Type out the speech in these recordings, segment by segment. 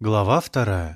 Глава 2.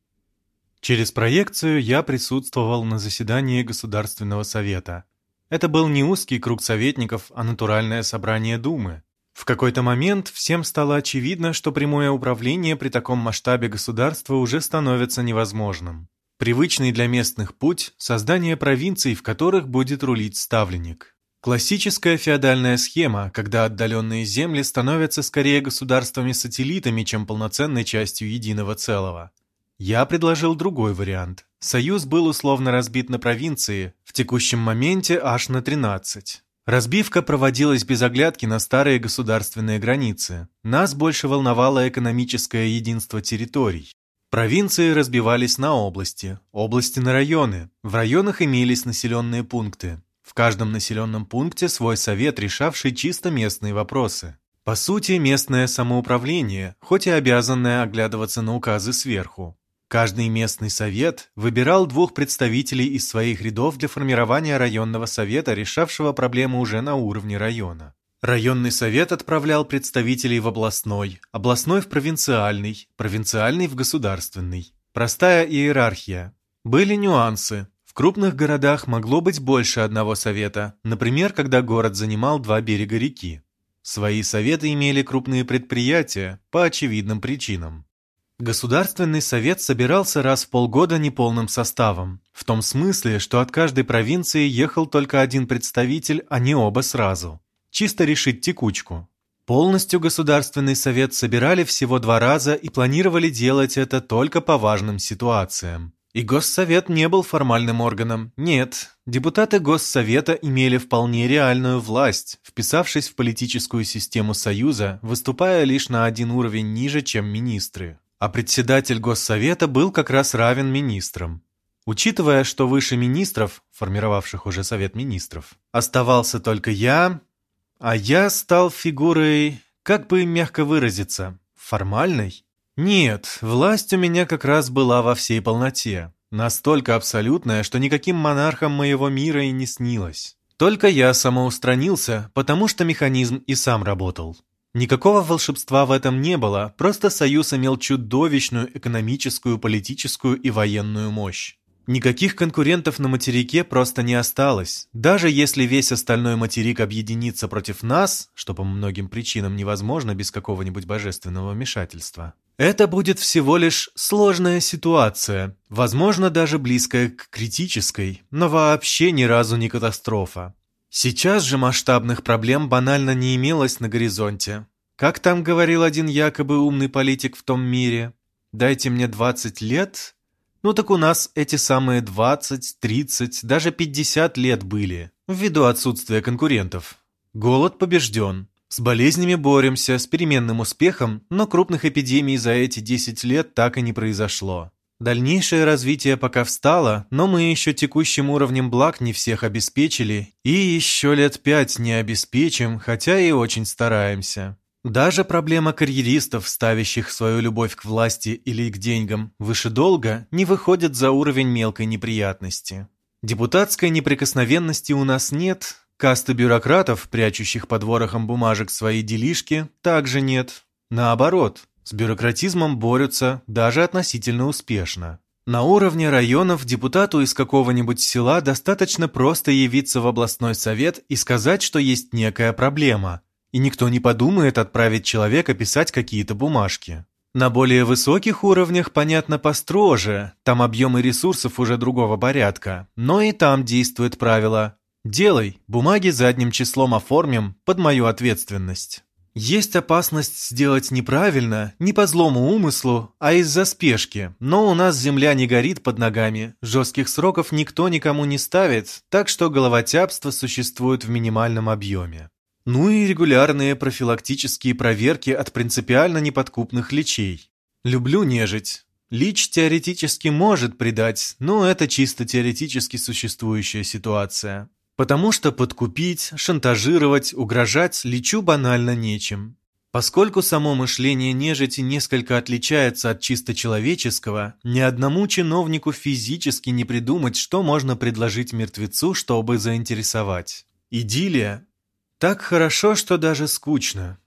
Через проекцию я присутствовал на заседании Государственного совета. Это был не узкий круг советников, а натуральное собрание Думы. В какой-то момент всем стало очевидно, что прямое управление при таком масштабе государства уже становится невозможным. Привычный для местных путь – создание провинций, в которых будет рулить ставленник. Классическая феодальная схема, когда отдаленные земли становятся скорее государствами-сателлитами, чем полноценной частью единого целого. Я предложил другой вариант. Союз был условно разбит на провинции, в текущем моменте аж на 13. Разбивка проводилась без оглядки на старые государственные границы. Нас больше волновало экономическое единство территорий. Провинции разбивались на области, области на районы. В районах имелись населенные пункты. В каждом населенном пункте свой совет, решавший чисто местные вопросы. По сути, местное самоуправление, хоть и обязанное оглядываться на указы сверху. Каждый местный совет выбирал 2 представителей из своих рядов для формирования районного совета, решавшего проблемы уже на уровне района. Районный совет отправлял представителей в областной, областной в провинциальный, провинциальный в государственный. Простая иерархия. Были нюансы. В крупных городах могло быть больше одного совета, например, когда город занимал 2 берега реки. Свои советы имели крупные предприятия по очевидным причинам. Государственный совет собирался раз в полгода неполным составом, в том смысле, что от каждой провинции ехал только один представитель, а не оба сразу. Чисто решить текучку. Полностью Государственный совет собирали всего 2 раза и планировали делать это только по важным ситуациям. И Госсовет не был формальным органом. Нет, депутаты Госсовета имели вполне реальную власть, вписавшись в политическую систему Союза, выступая лишь на 1 уровень ниже, чем министры. А председатель Госсовета был как раз равен министрам. Учитывая, что выше министров, формировавших уже Совет министров, оставался только я, а я стал фигурой, как бы мягко выразиться, формальной. Нет, власть у меня как раз была во всей полноте. Настолько абсолютная, что никаким монархам моего мира и не снилось. Только я самоустранился, потому что механизм и сам работал. Никакого волшебства в этом не было, просто Союз имел чудовищную экономическую, политическую и военную мощь. Никаких конкурентов на материке просто не осталось. Даже если весь остальной материк объединится против нас, что по многим причинам невозможно без какого-нибудь божественного вмешательства, это будет всего лишь сложная ситуация, возможно, даже близкая к критической, но вообще ни разу не катастрофа. Сейчас же масштабных проблем банально не имелось на горизонте. Как там говорил один якобы умный политик в том мире? «Дайте мне 20 лет...» Ну так у нас эти самые 20, 30, даже 50 лет были, ввиду отсутствия конкурентов. Голод побежден. С болезнями боремся, с переменным успехом, но крупных эпидемий за эти 10 лет так и не произошло. Дальнейшее развитие пока встало, но мы еще текущим уровнем благ не всех обеспечили, и еще лет 5 не обеспечим, хотя и очень стараемся. Даже проблема карьеристов, ставящих свою любовь к власти или к деньгам выше долга, не выходит за уровень мелкой неприятности. Депутатской неприкосновенности у нас нет, касты бюрократов, прячущих под ворохом бумажек свои делишки, также нет. Наоборот, с бюрократизмом борются даже относительно успешно. На уровне районов депутату из какого-нибудь села достаточно просто явиться в областной совет и сказать, что есть некая проблема, и никто не подумает отправить человека писать какие-то бумажки. На более высоких уровнях, понятно, построже, там объемы ресурсов уже другого порядка, но и там действует правило «делай, бумаги задним числом оформим под мою ответственность». Есть опасность сделать неправильно, не по злому умыслу, а из-за спешки, но у нас земля не горит под ногами, жестких сроков никто никому не ставит, так что головотяпство существует в минимальном объеме. Ну и регулярные профилактические проверки от принципиально неподкупных личей. Люблю нежить. Лич теоретически может предать, но это чисто теоретически существующая ситуация. Потому что подкупить, шантажировать, угрожать личу банально нечем. Поскольку само мышление нежити несколько отличается от чисто человеческого, ни одному чиновнику физически не придумать, что можно предложить мертвецу, чтобы заинтересовать. Идиллия. Так хорошо, что даже скучно.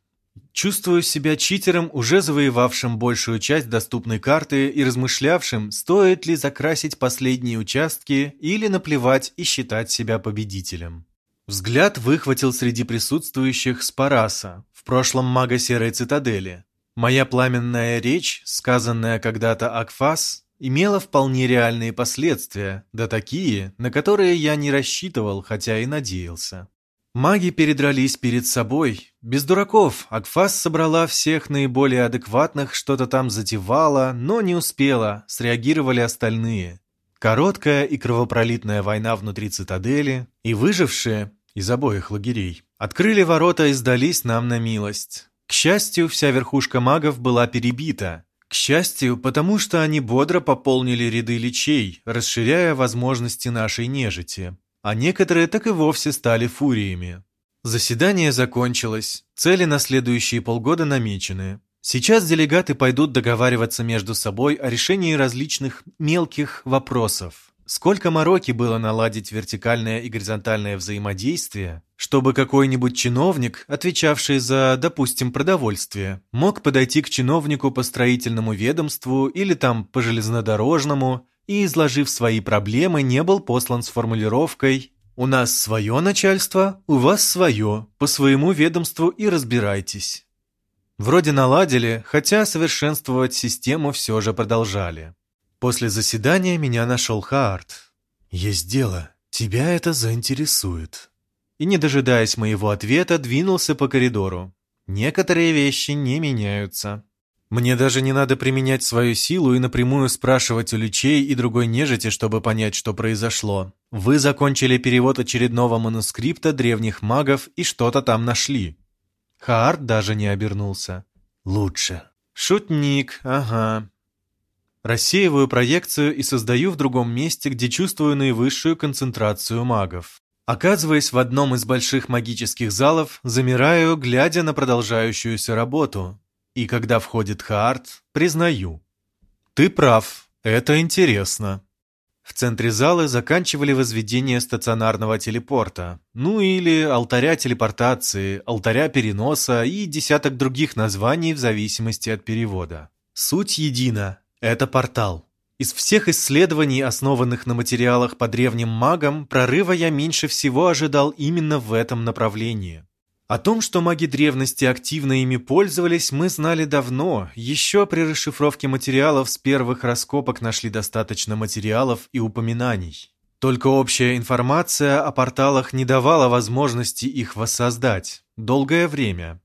чувствую себя читером, уже завоевавшим большую часть доступной карты и размышлявшим, стоит ли закрасить последние участки или наплевать и считать себя победителем. Взгляд выхватил среди присутствующих Спараса, в прошлом мага Серой Цитадели. Моя пламенная речь, сказанная когда-то Акфас, имела вполне реальные последствия, да такие, на которые я не рассчитывал, хотя и надеялся. Маги передрались перед собой. Без дураков, Акфас собрала всех наиболее адекватных, что-то там затевала, но не успела, среагировали остальные. Короткая и кровопролитная война внутри цитадели, и выжившие из обоих лагерей открыли ворота и сдались нам на милость. К счастью, вся верхушка магов была перебита. К счастью, потому что они бодро пополнили ряды личей, расширяя возможности нашей нежити. А некоторые так и вовсе стали фуриями. Заседание закончилось, цели на следующие полгода намечены. Сейчас делегаты пойдут договариваться между собой о решении различных мелких вопросов. Сколько мороки было наладить вертикальное и горизонтальное взаимодействие, чтобы какой-нибудь чиновник, отвечавший за, допустим, продовольствие, мог подойти к чиновнику по строительному ведомству или там по железнодорожному и, изложив свои проблемы, не был послан с формулировкой «У нас свое начальство, у вас свое, по своему ведомству и разбирайтесь». Вроде наладили, хотя совершенствовать систему все же продолжали. После заседания меня нашел Хаарт. «Есть дело, тебя это заинтересует». И, не дожидаясь моего ответа, двинулся по коридору. Некоторые вещи не меняются. Мне даже не надо применять свою силу и напрямую спрашивать у личей и другой нежити, чтобы понять, что произошло. Вы закончили перевод очередного манускрипта древних магов и что-то там нашли. Хаарт даже не обернулся. Лучше. Шутник, ага. Рассеиваю проекцию и создаю в другом месте, где чувствую наивысшую концентрацию магов. Оказываясь в одном из больших магических залов, замираю, глядя на продолжающуюся работу. И когда входит Хаарт, признаю. Ты прав, это интересно. В центре зала заканчивали возведение стационарного телепорта, ну или алтаря телепортации, алтаря переноса и десяток других названий в зависимости от перевода. Суть едина – это портал. Из всех исследований, основанных на материалах по древним магам, прорыва я меньше всего ожидал именно в этом направлении. О том, что маги древности активно ими пользовались, мы знали давно. Еще при расшифровке материалов с первых раскопок нашли достаточно материалов и упоминаний. Только общая информация о порталах не давала возможности их воссоздать. Долгое время.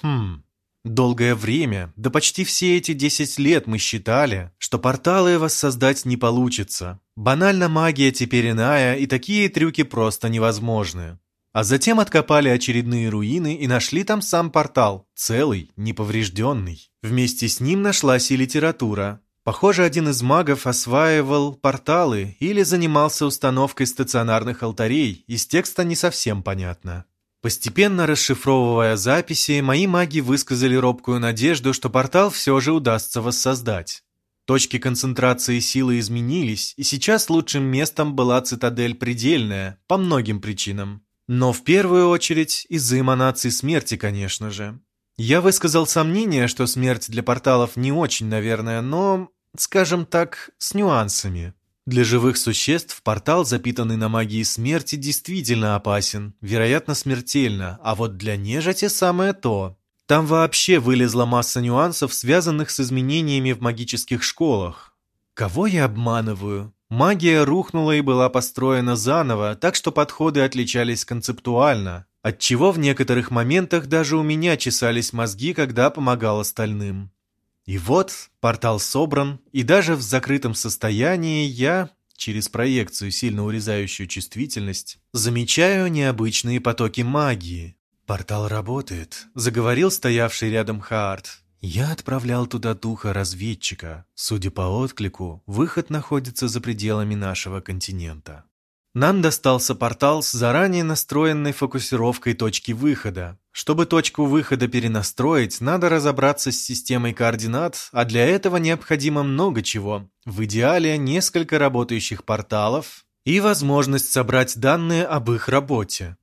Долгое время, да почти все эти 10 лет мы считали, что порталы воссоздать не получится. Банально магия теперь иная, и такие трюки просто невозможны. А затем откопали очередные руины и нашли там сам портал, целый, неповрежденный. Вместе с ним нашлась и литература. Похоже, один из магов осваивал порталы или занимался установкой стационарных алтарей, из текста не совсем понятно. Постепенно расшифровывая записи, мои маги высказали робкую надежду, что портал все же удастся воссоздать. Точки концентрации силы изменились, и сейчас лучшим местом была цитадель Предельная, по многим причинам. Но в первую очередь из-за эманаций смерти, конечно же. Я высказал сомнение, что смерть для порталов не очень, наверное, но, скажем так, с нюансами. Для живых существ портал, запитанный на магии смерти, действительно опасен, вероятно, смертельно, а вот для нежити самое то. Там вообще вылезла масса нюансов, связанных с изменениями в магических школах. Кого я обманываю? Магия рухнула и была построена заново, так что подходы отличались концептуально, отчего в некоторых моментах даже у меня чесались мозги, когда помогал остальным. И вот портал собран, и даже в закрытом состоянии я, через проекцию, сильно урезающую чувствительность, замечаю необычные потоки магии. «Портал работает», — заговорил стоявший рядом Хаарт. «Я отправлял туда духа-разведчика. Судя по отклику, выход находится за пределами нашего континента». Нам достался портал с заранее настроенной фокусировкой точки выхода. Чтобы точку выхода перенастроить, надо разобраться с системой координат, а для этого необходимо много чего. В идеале несколько работающих порталов и возможность собрать данные об их работе.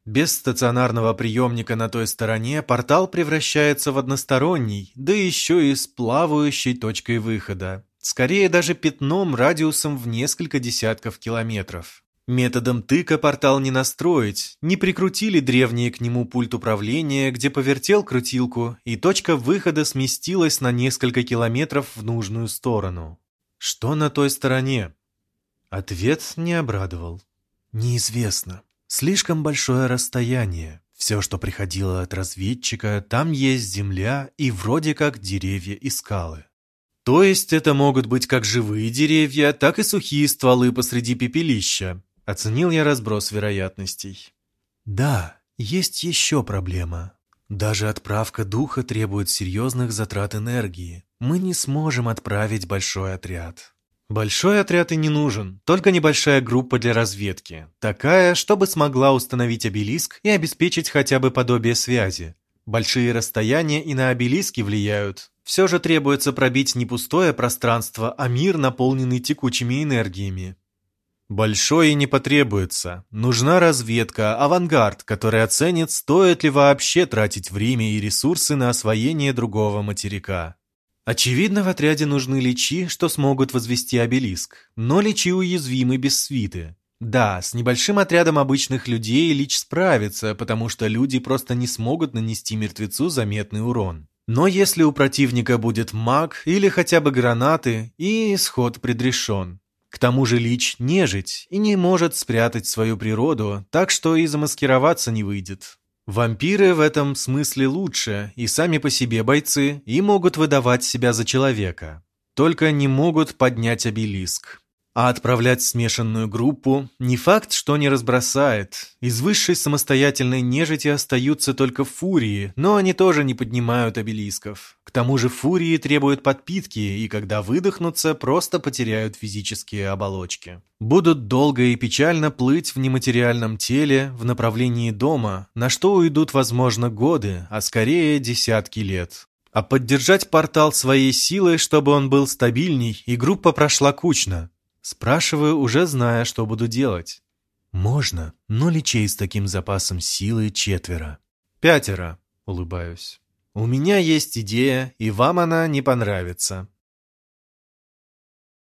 Без стационарного приемника на той стороне портал превращается в односторонний, да еще и с плавающей точкой выхода. Скорее даже пятном радиусом в несколько десятков километров. Методом тыка портал не настроить, не прикрутили древние к нему пульт управления, где повертел крутилку, и точка выхода сместилась на несколько километров в нужную сторону. Что на той стороне? Ответ не обрадовал. Неизвестно. Слишком большое расстояние. Все, что приходило от разведчика, там есть земля и вроде как деревья и скалы. То есть это могут быть как живые деревья, так и сухие стволы посреди пепелища. Оценил я разброс вероятностей. Да, есть еще проблема. Даже отправка духа требует серьезных затрат энергии. Мы не сможем отправить большой отряд. Большой отряд и не нужен, только небольшая группа для разведки. Такая, чтобы смогла установить обелиск и обеспечить хотя бы подобие связи. Большие расстояния и на обелиски влияют. Все же требуется пробить не пустое пространство, а мир, наполненный текучими энергиями. Большой и не потребуется. Нужна разведка, авангард, который оценит, стоит ли вообще тратить время и ресурсы на освоение другого материка. Очевидно, в отряде нужны личи, что смогут возвести обелиск, но личи уязвимы без свиты. Да, с небольшим отрядом обычных людей лич справится, потому что люди просто не смогут нанести мертвецу заметный урон. Но если у противника будет маг или хотя бы гранаты, и исход предрешен. К тому же лич нежить и не может спрятать свою природу, так что и замаскироваться не выйдет. Вампиры в этом смысле лучше, и сами по себе бойцы, и могут выдавать себя за человека. Только не могут поднять обелиск. А отправлять смешанную группу не факт, что не разбросает. Из высшей самостоятельной нежити остаются только фурии, но они тоже не поднимают обелисков. К тому же фурии требуют подпитки, и когда выдохнутся, просто потеряют физические оболочки. Будут долго и печально плыть в нематериальном теле в направлении дома, на что уйдут, возможно, годы, а скорее десятки лет. А поддержать портал своей силой, чтобы он был стабильней, и группа прошла кучно. Спрашиваю, уже зная, что буду делать. Можно, но личей с таким запасом силы 4. 5, улыбаюсь. У меня есть идея, и вам она не понравится.